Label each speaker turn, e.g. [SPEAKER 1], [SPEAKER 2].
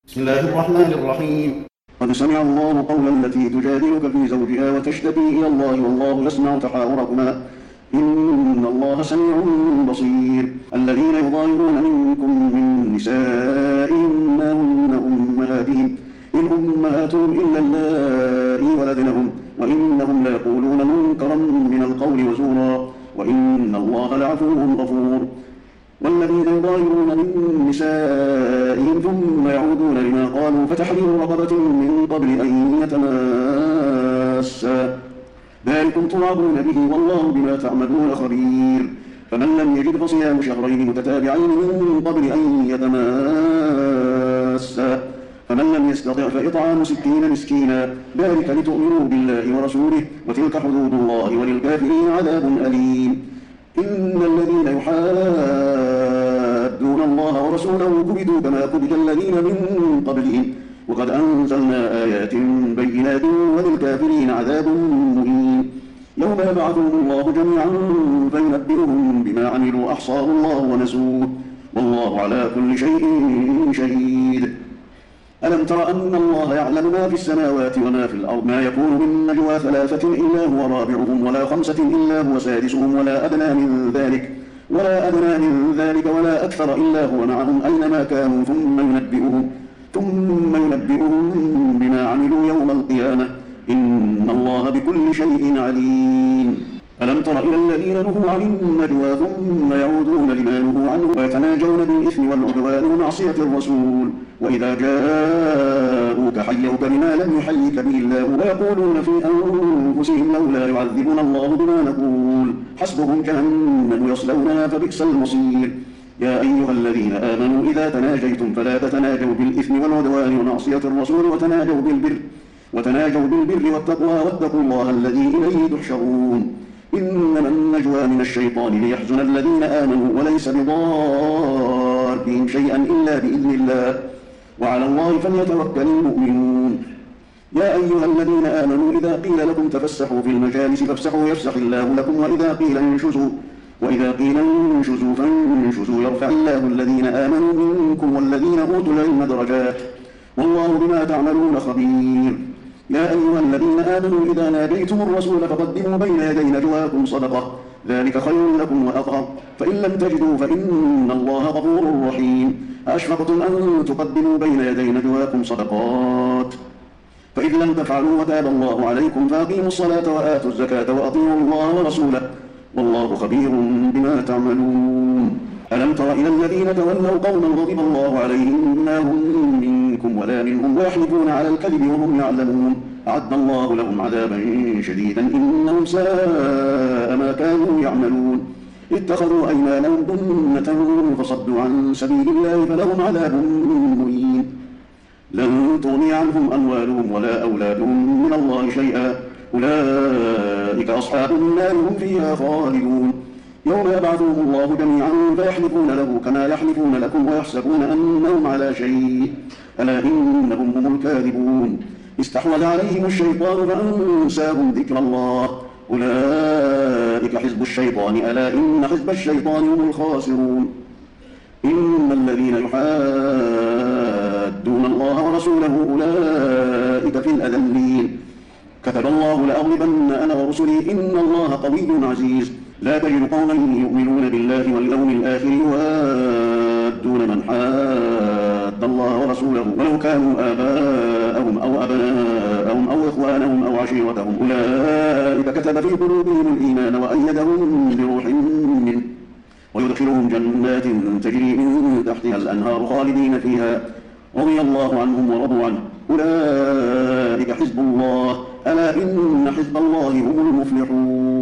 [SPEAKER 1] بسم الله الرحمن الرحيم.
[SPEAKER 2] قد سمع الله قول التي تجادلك في زوجها وتشتكي إلى الله والله يسمع تحاوركما إن الله سميع بصير. الذين يظاهرون منكم من نسائهم ما هن أمهاتهم إن أمهاتهم إلا اللائي ولدنهم وإنهم ليقولون منكرا من القول وزورا وإن الله لعفو غفور. والذين يظاهرون من نسائهم ثم يعودون لما قالوا فتحرير رقبة من قبل أن يتماسا ذلكم توعظون به والله بما تعملون خبير. فمن لم يجد فصيام شهرين متتابعين من قبل أن يتماسا فمن لم يستطع فإطعام 60 مسكينا ذلك لتؤمنوا بالله ورسوله وتلك حدود الله وللكافرين عذاب أليم. إن الذين يحادون الله ورسوله كبتوا كما كبت الذين من قبلهم وقد أنزلنا آيات بينات وللكافرين عذاب مهين. يوم يبعثهم الله جميعا فينبئهم بما عملوا أحصاه الله ونسوه والله على كل شيء شهيد. ألم تر أن الله يعلم ما في السماوات وما في الأرض ما يكون من نجوى 3 إلا هو رابعهم ولا 5 إلا هو سادسهم ولا أدنى من ذلك ولا أكثر إلا هو معهم أينما كانوا ثم ينبئهم بما عملوا يوم القيامة إن الله بكل شيء عليم. ألم تر إلى الذين نهوا عن النجوى ثم يعودون لما نهوا عنه ويتناجون بالإثم والعدوان ومعصية الرسول وإذا جاءوك حيوك بما لم يحيك به الله ويقولون في أنفسهم لولا يعذبنا الله بما نقول حسبهم جهنم يصلونها فبئس المصير. يا أيها الذين آمنوا إذا تناجيتم فلا تتناجوا بالإثم والعدوان ومعصية الرسول وتناجوا بالبر والتقوى واتقوا الله الذي إليه تحشرون. إنما النجوى من الشيطان ليحزن الذين آمنوا وليس بضارهم شيئا إلا بإذن الله وعلى الله فليتوكل المؤمنون. يا أيها الذين آمنوا إذا قيل لكم تفسحوا في المجالس فافسحوا يفسح الله لكم وإذا قيل انشزوا فانشزوا يرفع الله الذين آمنوا منكم والذين أوتوا العلم درجات والله بما تعملون خبير. يا أيها الذين آمنوا إذا ناجيتم الرسول فقدموا بين يدي نجواكم صدقة ذلك خير لكم وأطهر فإن لم تجدوا فإن الله غفور رحيم. أأشفقتم أن تقدموا بين يدي نجواكم صدقات فإذ لم تفعلوا وتاب الله عليكم فأقيموا الصلاة وآتوا الزكاة وأطيعوا الله ورسوله والله خبير بما تعملون. ألم تر إلى الذين تولوا قوما غضب الله عليهم ما هم منكم ولا منهم ويحلفون على الكذب وهم يعلمون أعد الله لهم عذابا شديدا إنهم ساء ما كانوا يعملون. اتخذوا أيمانهم جنة فصدوا عن سبيل الله فلهم عذاب مهين. لن تغني عنهم أموالهم ولا أولادهم من الله شيئا أولئك أصحاب النار هم فيها خالدون. يوم يبعثهم الله جميعا فيحلفون له كما يحلفون لكم ويحسبون أنهم على شيء ألا إنهم هم الكاذبون. استحوذ عليهم الشيطان فأنساهم ذكر الله أولئك حزب الشيطان ألا إن حزب الشيطان هم الخاسرون. إن الذين يحادون الله ورسوله أولئك في الأذلين. كتب الله لأغلبن أنا ورسلي إن الله قوي عزيز. لا تجد قوما يؤمنون بالله واليوم الآخر يوادون من حاد الله ورسوله ولو كانوا آباءهم أو أبناءهم أو إخوانهم أو عشيرتهم أولئك كتب في قلوبهم الإيمان وأيدهم بروح منه ويدخلهم جنات تجري من تحتها الأنهار خالدين فيها رضي الله عنهم ورضوا عنه أولئك حزب الله ألا إن حزب الله هم المفلحون.